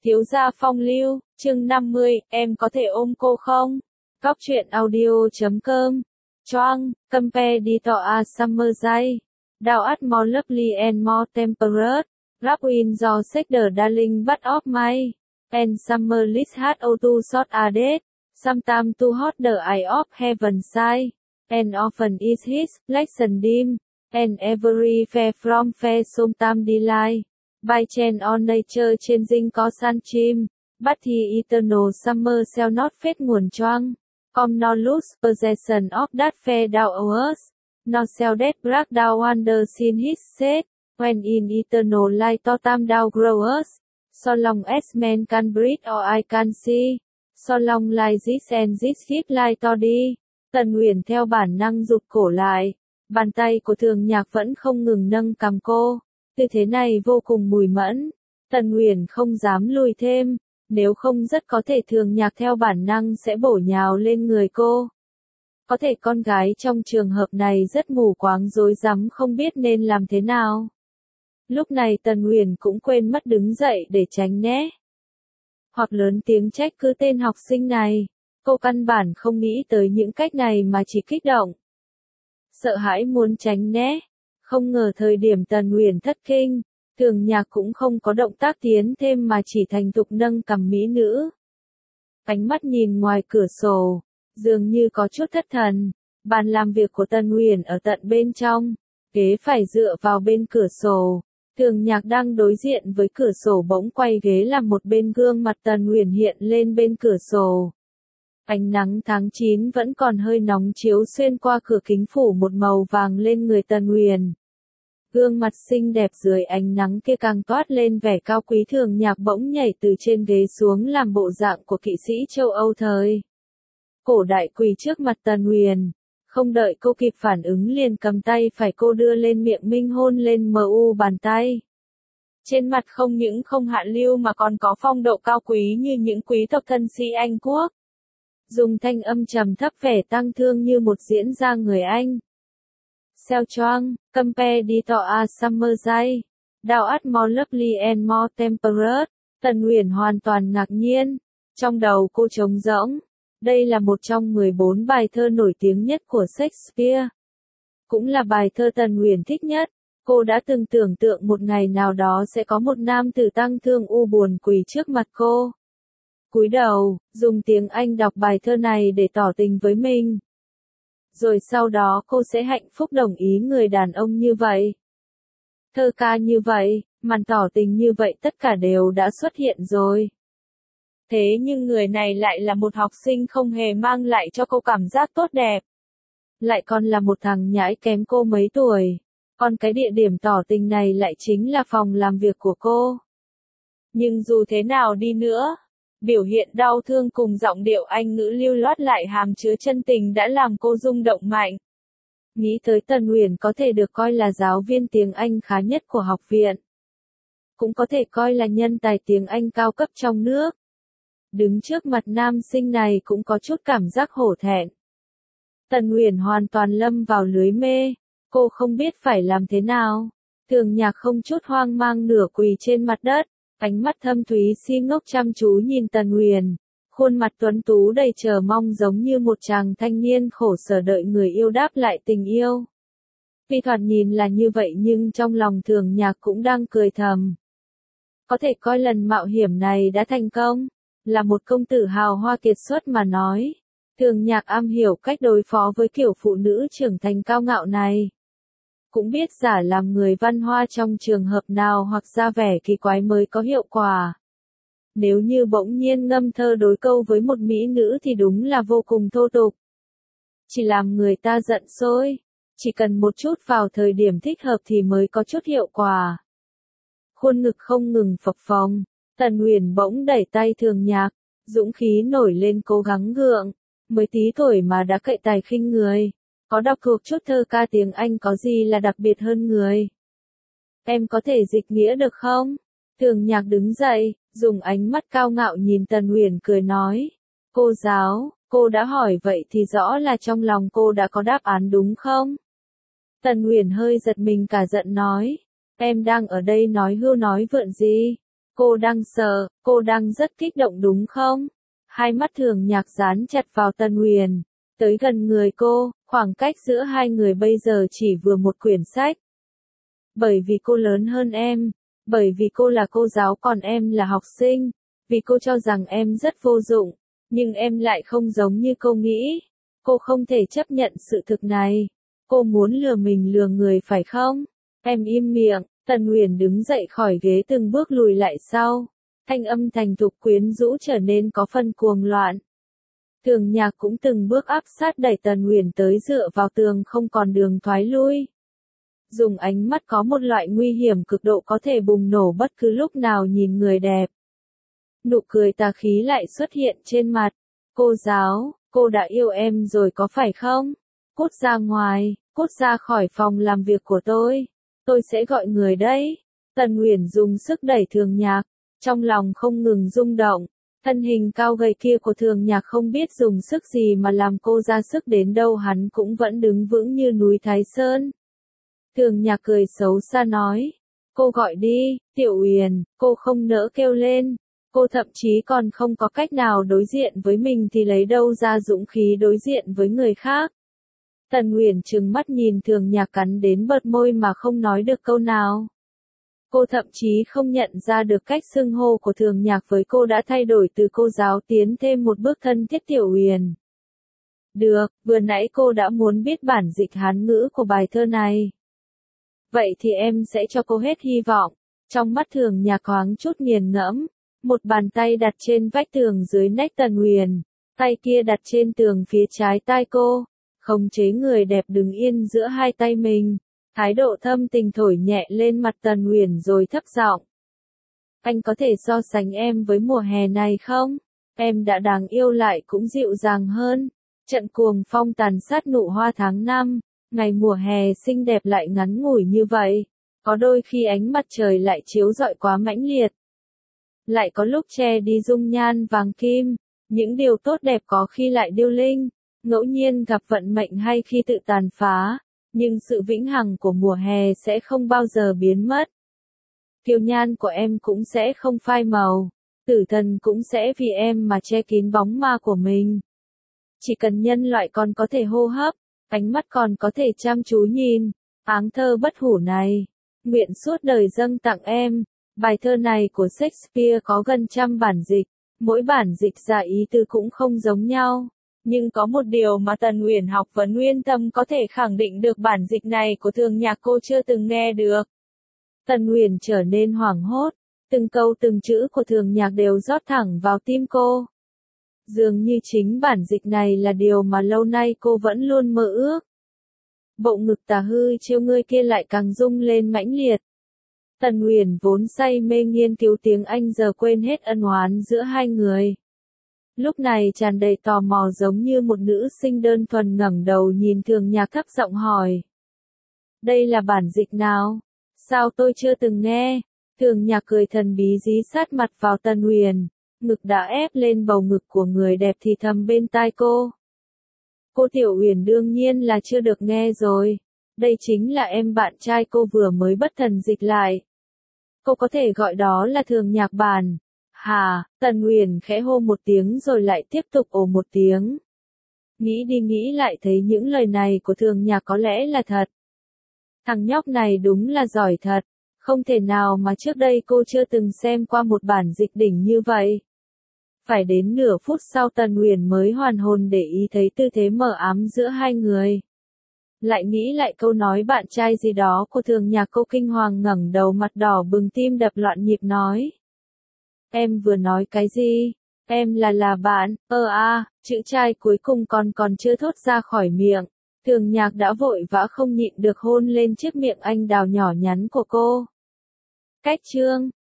Thiếu gia phong lưu, chương 50, em có thể ôm cô không? Góc truyện audio.com. Choang, competitor a summer day. Thou art more lovely and more temperate. Rap in your sector darling but of my. And summer list had o too short a dead. Sometimes too hot the eye of heaven side. And often is his reflection dim. And every fair from fair sometimes delight. By chance on nature changing có sunshine, but the eternal summer shall not fade nguồn choang. Come no lose possession of that fair thou owest, no shall that black thou wonder sin his set, when in eternal light to tam thou growest, so long as man can breathe or I can see, so long like this and this hit like to đi. Tần Uyển theo bản năng rụt cổ lại, bàn tay của Thường Nhạc vẫn không ngừng nâng cằm cô. Tư thế này vô cùng mùi mẫn, Tần Uyển không dám lùi thêm, nếu không rất có thể Thường Nhạc theo bản năng sẽ bổ nhào lên người cô. Có thể con gái trong trường hợp này rất mù quáng rối rắm không biết nên làm thế nào. Lúc này Tần Uyển cũng quên mất đứng dậy để tránh né. Hoặc lớn tiếng trách cứ tên học sinh này, cô căn bản không nghĩ tới những cách này mà chỉ kích động. Sợ hãi muốn tránh né. Không ngờ thời điểm Tần Uyển thất kinh, Thường Nhạc cũng không có động tác tiến thêm mà chỉ thành thục nâng cằm mỹ nữ. Ánh mắt nhìn ngoài cửa sổ, dường như có chút thất thần, bàn làm việc của Tần Uyển ở tận bên trong, ghế phải dựa vào bên cửa sổ. Thường Nhạc đang đối diện với cửa sổ bỗng quay ghế làm một bên gương mặt Tần Uyển hiện lên bên cửa sổ. Ánh nắng tháng 9 vẫn còn hơi nóng chiếu xuyên qua cửa kính phủ một màu vàng lên người Tần Uyển. Gương mặt xinh đẹp dưới ánh nắng kia càng toát lên vẻ cao quý. Thường Nhạc bỗng nhảy từ trên ghế xuống làm bộ dạng của kỵ sĩ châu Âu thời cổ đại quỳ trước mặt Tần Uyển. Không đợi cô kịp phản ứng liền cầm tay phải cô đưa lên miệng minh hôn lên mu bàn tay. Trên mặt không những không hạ lưu mà còn có phong độ cao quý như những quý tộc thân sĩ Anh quốc. Dùng thanh âm trầm thấp vẻ tăng thương như một diễn gia người Anh. Xeo choang, competitor a summer day. Thou art more lovely and more temperate. Tần Uyển hoàn toàn ngạc nhiên. Trong đầu cô trống rỗng. Đây là một trong 14 bài thơ nổi tiếng nhất của Shakespeare. Cũng là bài thơ Tần Uyển thích nhất. Cô đã từng tưởng tượng một ngày nào đó sẽ có một nam tử tăng thương u buồn quỳ trước mặt cô. Cúi đầu, dùng tiếng Anh đọc bài thơ này để tỏ tình với mình. Rồi sau đó cô sẽ hạnh phúc đồng ý người đàn ông như vậy. Thơ ca như vậy, màn tỏ tình như vậy tất cả đều đã xuất hiện rồi. Thế nhưng người này lại là một học sinh không hề mang lại cho cô cảm giác tốt đẹp. Lại còn là một thằng nhãi kém cô mấy tuổi. Còn cái địa điểm tỏ tình này lại chính là phòng làm việc của cô. Nhưng dù thế nào đi nữa, biểu hiện đau thương cùng giọng điệu Anh ngữ lưu loát lại hàm chứa chân tình đã làm cô rung động mạnh. Nghĩ tới Tần Uyển có thể được coi là giáo viên tiếng Anh khá nhất của học viện. Cũng có thể coi là nhân tài tiếng Anh cao cấp trong nước. Đứng trước mặt nam sinh này cũng có chút cảm giác hổ thẹn. Tần Uyển hoàn toàn lâm vào lưới mê, cô không biết phải làm thế nào. Thường Nhạc không chút hoang mang nửa quỳ trên mặt đất. Ánh mắt thâm thúy si ngốc chăm chú nhìn Tần Uyển, khuôn mặt tuấn tú đầy chờ mong giống như một chàng thanh niên khổ sở đợi người yêu đáp lại tình yêu. Tuy thoạt nhìn là như vậy nhưng trong lòng Thường Nhạc cũng đang cười thầm. Có thể coi lần mạo hiểm này đã thành công, là một công tử hào hoa kiệt xuất mà nói. Thường Nhạc am hiểu cách đối phó với kiểu phụ nữ trưởng thành cao ngạo này. Cũng biết giả làm người văn hoa trong trường hợp nào hoặc ra vẻ kỳ quái mới có hiệu quả. Nếu như bỗng nhiên ngâm thơ đối câu với một mỹ nữ thì đúng là vô cùng thô tục. Chỉ làm người ta giận sôi, chỉ cần một chút vào thời điểm thích hợp thì mới có chút hiệu quả. Khuôn ngực không ngừng phập phồng, Tần Uyển bỗng đẩy tay Thường Nhạc, dũng khí nổi lên cố gắng gượng, mới tí tuổi mà đã cậy tài khinh người. Có đọc thuộc chút thơ ca tiếng Anh có gì là đặc biệt hơn người. Em có thể dịch nghĩa được không? Thường Nhạc đứng dậy, dùng ánh mắt cao ngạo nhìn Tần Uyển cười nói. Cô giáo, cô đã hỏi vậy thì rõ là trong lòng cô đã có đáp án đúng không? Tần Uyển hơi giật mình cả giận nói. Em đang ở đây nói hưu nói vượn gì? Cô đang sợ, cô đang rất kích động đúng không? Hai mắt Thường Nhạc dán chặt vào Tần Uyển, tới gần người cô, khoảng cách giữa hai người bây giờ chỉ vừa một quyển sách. Bởi vì cô lớn hơn em, bởi vì cô là cô giáo còn em là học sinh, vì cô cho rằng em rất vô dụng, nhưng em lại không giống như cô nghĩ. Cô không thể chấp nhận sự thực này. Cô muốn lừa mình lừa người phải không? Em im miệng. Tần Uyển đứng dậy khỏi ghế từng bước lùi lại sau. Thanh âm thành thục quyến rũ trở nên có phần cuồng loạn. Thường Nhạc cũng từng bước áp sát đẩy Tần Uyển tới dựa vào tường không còn đường thoái lui. Dùng ánh mắt có một loại nguy hiểm cực độ có thể bùng nổ bất cứ lúc nào nhìn người đẹp. Nụ cười tà khí lại xuất hiện trên mặt. Cô giáo, cô đã yêu em rồi có phải không? Cút ra ngoài, cút ra khỏi phòng làm việc của tôi. Tôi sẽ gọi người đấy. Tần Uyển dùng sức đẩy Thường Nhạc, trong lòng không ngừng rung động. Thân hình cao gầy kia của Thường Nhạc không biết dùng sức gì mà làm cô ra sức đến đâu hắn cũng vẫn đứng vững như núi Thái Sơn. Thường Nhạc cười xấu xa nói. Cô gọi đi, Tiểu Uyển, cô không nỡ kêu lên. Cô thậm chí còn không có cách nào đối diện với mình thì lấy đâu ra dũng khí đối diện với người khác. Tần Uyển trừng mắt nhìn Thường Nhạc cắn đến bật môi mà không nói được câu nào. Cô thậm chí không nhận ra được cách xưng hô của Thường Nhạc với cô đã thay đổi từ cô giáo tiến thêm một bước thân thiết Tiểu Uyển. Được, vừa nãy cô đã muốn biết bản dịch Hán ngữ của bài thơ này. Vậy thì em sẽ cho cô hết hy vọng. Trong mắt Thường Nhạc thoáng chút nghiền ngẫm, một bàn tay đặt trên vách tường dưới nách Tần Uyển, tay kia đặt trên tường phía trái tai cô, khống chế người đẹp đứng yên giữa hai tay mình, thái độ thâm tình thổi nhẹ lên mặt Tần Uyển rồi thấp giọng. Anh có thể so sánh em với mùa hè này không? Em đã đáng yêu lại cũng dịu dàng hơn. Trận cuồng phong tàn sát nụ hoa tháng 5, ngày mùa hè xinh đẹp lại ngắn ngủi như vậy. Có đôi khi ánh mặt trời lại chiếu rọi quá mãnh liệt. Lại có lúc che đi dung nhan vàng kim, những điều tốt đẹp có khi lại điêu linh, ngẫu nhiên gặp vận mệnh hay khi tự tàn phá, nhưng sự vĩnh hằng của mùa hè sẽ không bao giờ biến mất. Kiều nhan của em cũng sẽ không phai màu, tử thần cũng sẽ vì em mà che kín bóng ma của mình. Chỉ cần nhân loại còn có thể hô hấp, ánh mắt còn có thể chăm chú nhìn, áng thơ bất hủ này, nguyện suốt đời dâng tặng em. Bài thơ này của Shakespeare có gần 100 bản dịch, mỗi bản dịch ra ý tứ cũng không giống nhau. Nhưng có một điều mà Tần Uyển học vấn nguyên tâm có thể khẳng định được bản dịch này của Thường Nhạc cô chưa từng nghe được. Tần Uyển trở nên hoảng hốt, từng câu từng chữ của Thường Nhạc đều rót thẳng vào tim cô. Dường như chính bản dịch này là điều mà lâu nay cô vẫn luôn mơ ước. Bộ ngực tà hư chiêu ngươi kia lại càng rung lên mãnh liệt. Tần Uyển vốn say mê nghiên cứu tiếng Anh giờ quên hết ân oán giữa hai người. Lúc này tràn đầy tò mò giống như một nữ sinh đơn thuần ngẩng đầu nhìn Thường Nhạc thấp giọng hỏi. Đây là bản dịch nào? Sao tôi chưa từng nghe? Thường Nhạc cười thần bí dí sát mặt vào Tần Uyển, ngực đã ép lên bầu ngực của người đẹp thì thầm bên tai cô. Cô Tiểu Uyển đương nhiên là chưa được nghe rồi. Đây chính là em bạn trai cô vừa mới bất thần dịch lại. Cô có thể gọi đó là Thường Nhạc bản. Hà, Tần Uyển khẽ hô một tiếng rồi lại tiếp tục ồ một tiếng. Nghĩ đi nghĩ lại thấy những lời này của Thường Nhạc có lẽ là thật. Thằng nhóc này đúng là giỏi thật. Không thể nào mà trước đây cô chưa từng xem qua một bản dịch đỉnh như vậy. Phải đến nửa phút sau Tần Uyển mới hoàn hồn để ý thấy tư thế mờ ám giữa hai người. Lại nghĩ lại câu nói bạn trai gì đó của Thường Nhạc, cô kinh hoàng ngẩng đầu mặt đỏ bừng tim đập loạn nhịp nói. Em vừa nói cái gì? Em là bạn, chữ trai cuối cùng còn chưa thốt ra khỏi miệng. Thường Nhạc đã vội vã không nhịn được hôn lên chiếc miệng anh đào nhỏ nhắn của cô. Cách chương